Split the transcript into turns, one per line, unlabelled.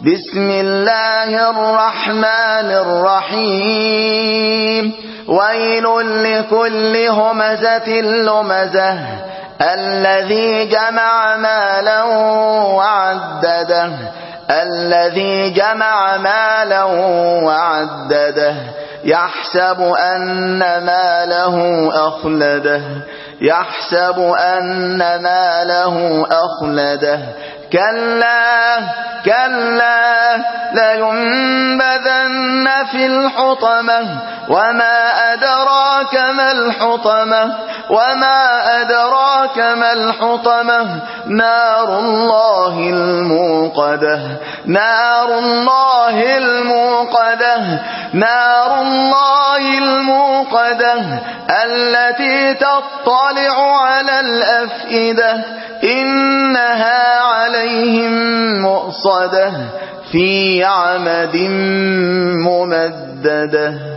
بسم الله الرحمن الرحيم ويل لكل همزة لمزة الذي جمع مالا وعدده يحسب أن ماله أخلده كلا لينبذن في الحطمة وما أدراك ما الحطمة نار الله الموقدة التي تطلع على الأفئدة إنها عليهم مؤصدة في عمد ممددة.